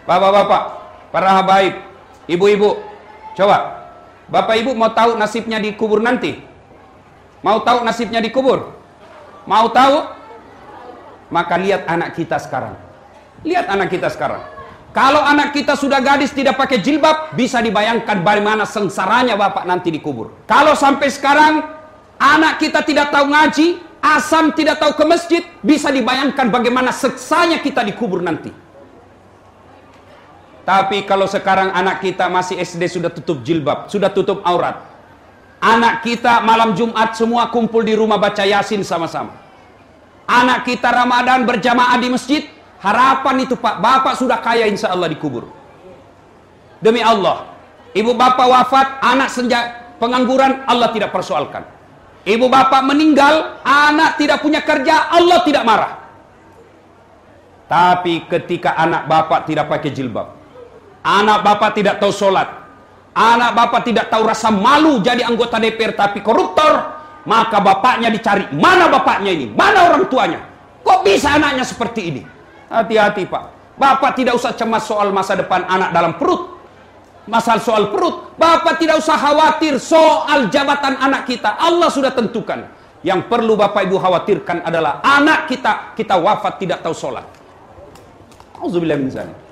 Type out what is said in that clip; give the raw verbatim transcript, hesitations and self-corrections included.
Bapak-bapak, para habaib, ibu-ibu, coba. Bapak ibu mau tahu nasibnya di kubur nanti? Mau tahu nasibnya di kubur? Mau tahu? Maka lihat anak kita sekarang. Lihat anak kita sekarang. Kalau anak kita sudah gadis tidak pakai jilbab, bisa dibayangkan bagaimana sengsaranya bapak nanti di kubur. Kalau sampai sekarang anak kita tidak tahu ngaji, asam tidak tahu ke masjid, bisa dibayangkan bagaimana seksanya kita di kubur nanti. Tapi kalau sekarang anak kita masih S D sudah tutup jilbab, sudah tutup aurat. Anak kita malam Jumat semua kumpul di rumah baca Yasin sama-sama. Anak kita Ramadan berjamaah di masjid. Harapan itu Pak, bapak sudah kaya insya Allah di kubur. Demi Allah, ibu bapak wafat, anak senja pengangguran, Allah tidak persoalkan. Ibu bapak meninggal, anak tidak punya kerja, Allah tidak marah. Tapi ketika anak bapak tidak pakai jilbab, anak bapak tidak tahu sholat, anak bapak tidak tahu rasa malu jadi anggota D P R tapi koruptor, maka bapaknya dicari. Mana bapaknya ini? Mana orang tuanya? Kok bisa anaknya seperti ini? Hati-hati Pak. Bapak tidak usah cemas soal masa depan anak dalam perut. Masalah soal perut. Bapak tidak usah khawatir soal jabatan anak kita. Allah sudah tentukan. Yang perlu Bapak Ibu khawatirkan adalah anak kita, kita wafat tidak tahu sholat. Auzubillah min dzalik.